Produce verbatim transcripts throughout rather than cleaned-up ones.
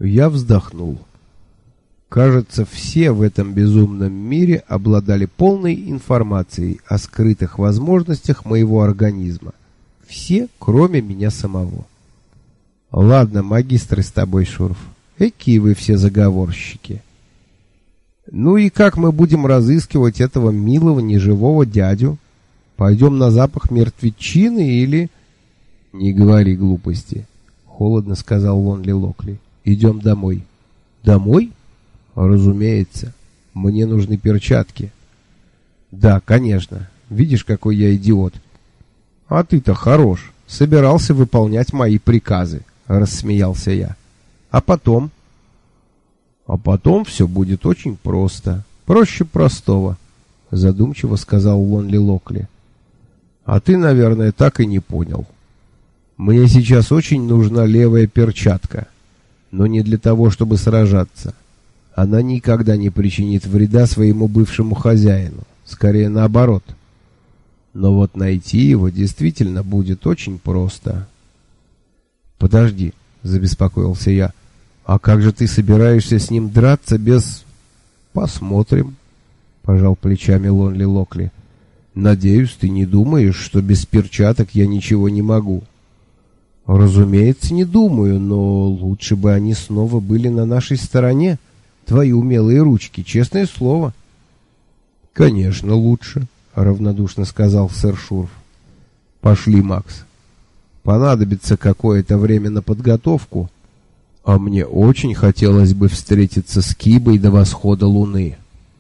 Я вздохнул. Кажется, все в этом безумном мире обладали полной информацией о скрытых возможностях моего организма. Все, кроме меня самого. Ладно, магистры с тобой, Шурф. Какие вы все заговорщики. Ну и как мы будем разыскивать этого милого неживого дядю? Пойдем на запах мертвечины или... Не говори глупости, холодно сказал Лонли Локли. Идем домой. Домой? Разумеется. Мне нужны перчатки. Да, конечно. Видишь, какой я идиот. А ты-то хорош. Собирался выполнять мои приказы, рассмеялся я. А потом? А потом все будет очень просто. Проще простого, задумчиво сказал Лонли Локли. А ты, наверное, так и не понял. Мне сейчас очень нужна левая перчатка, но не для того, чтобы сражаться. Она никогда не причинит вреда своему бывшему хозяину, скорее наоборот. Но вот найти его действительно будет очень просто. Подожди, забеспокоился я. А как же ты собираешься с ним драться без... Посмотрим, пожал плечами Лонли Локли. Надеюсь, ты не думаешь, что без перчаток я ничего не могу. Разумеется, не думаю, но лучше бы они снова были на нашей стороне. Твои умелые ручки, честное слово. Конечно, лучше, равнодушно сказал сэр Шурф. Пошли, Макс. Понадобится какое-то время на подготовку, а мне очень хотелось бы встретиться с Кибой до восхода луны.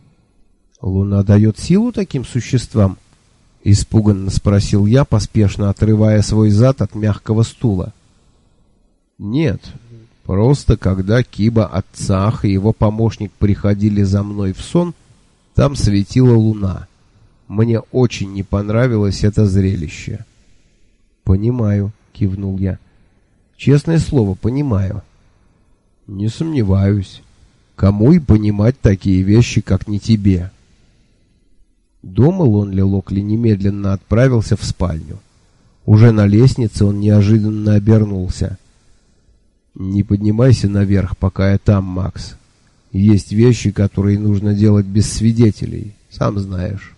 Луна дает силу таким существам? Испуганно спросил я, поспешно отрывая свой зад от мягкого стула. Нет, просто когда Киба Отцах и его помощник приходили за мной в сон, там светила луна. Мне очень не понравилось это зрелище. Понимаю, кивнул я. Честное слово, понимаю. Не сомневаюсь. Кому и понимать такие вещи, как не тебе? Дома Лонли Локли немедленно отправился в спальню. Уже на лестнице он неожиданно обернулся. Не поднимайся наверх, пока я там, Макс. Есть вещи, которые нужно делать без свидетелей, сам знаешь.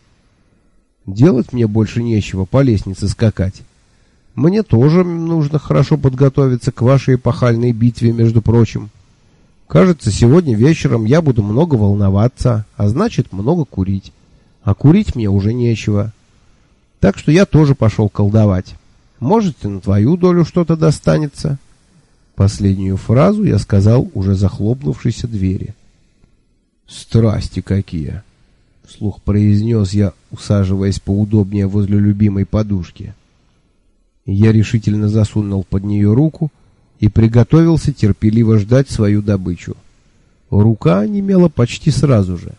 Делать мне больше нечего, по лестнице скакать. Мне тоже нужно хорошо подготовиться к вашей эпохальной битве, между прочим. Кажется, сегодня вечером я буду много волноваться, а значит, много курить. А курить мне уже нечего. Так что я тоже пошел колдовать. Может, и на твою долю что-то достанется. Последнюю фразу я сказал уже захлопнувшейся двери. Страсти какие! Вслух произнес я, усаживаясь поудобнее возле любимой подушки. Я решительно засунул под нее руку и приготовился терпеливо ждать свою добычу. Рука онемела почти сразу же.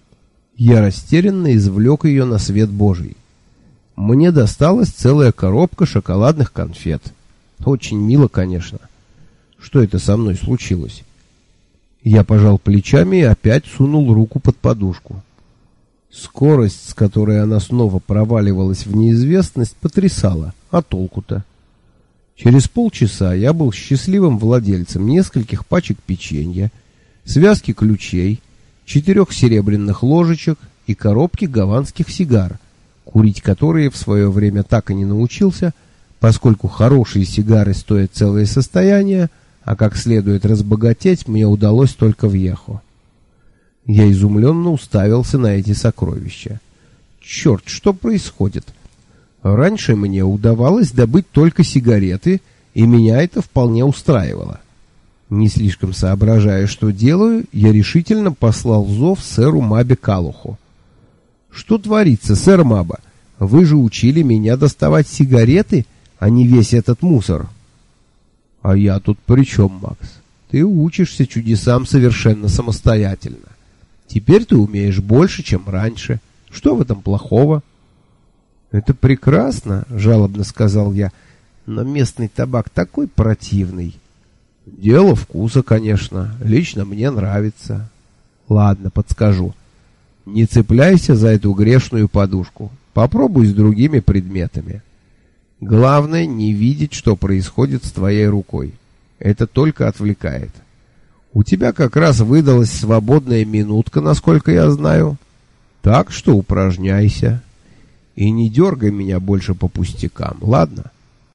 Я растерянно извлек ее на свет Божий. Мне досталась целая коробка шоколадных конфет. Очень мило, конечно. Что это со мной случилось? Я пожал плечами и опять сунул руку под подушку. Скорость, с которой она снова проваливалась в неизвестность, потрясала. А толку-то? Через полчаса я был счастливым владельцем нескольких пачек печенья, связки ключей, четырех серебряных ложечек и коробки гаванских сигар, курить которые в свое время так и не научился, поскольку хорошие сигары стоят целое состояние, а как следует разбогатеть мне удалось только в Йехо. Я изумленно уставился на эти сокровища. Черт, что происходит? Раньше мне удавалось добыть только сигареты, и меня это вполне устраивало. Не слишком соображая, что делаю, я решительно послал зов сэру Мабе Калуху. «Что творится, сэр Маба? Вы же учили меня доставать сигареты, а не весь этот мусор». «А я тут при чем, Макс? Ты учишься чудесам совершенно самостоятельно. Теперь ты умеешь больше, чем раньше. Что в этом плохого?» «Это прекрасно», — жалобно сказал я, — «но местный табак такой противный». «Дело вкуса, конечно. Лично мне нравится». «Ладно, подскажу. Не цепляйся за эту грешную подушку. Попробуй с другими предметами. Главное, не видеть, что происходит с твоей рукой. Это только отвлекает. У тебя как раз выдалась свободная минутка, насколько я знаю. Так что упражняйся. И не дергай меня больше по пустякам, ладно?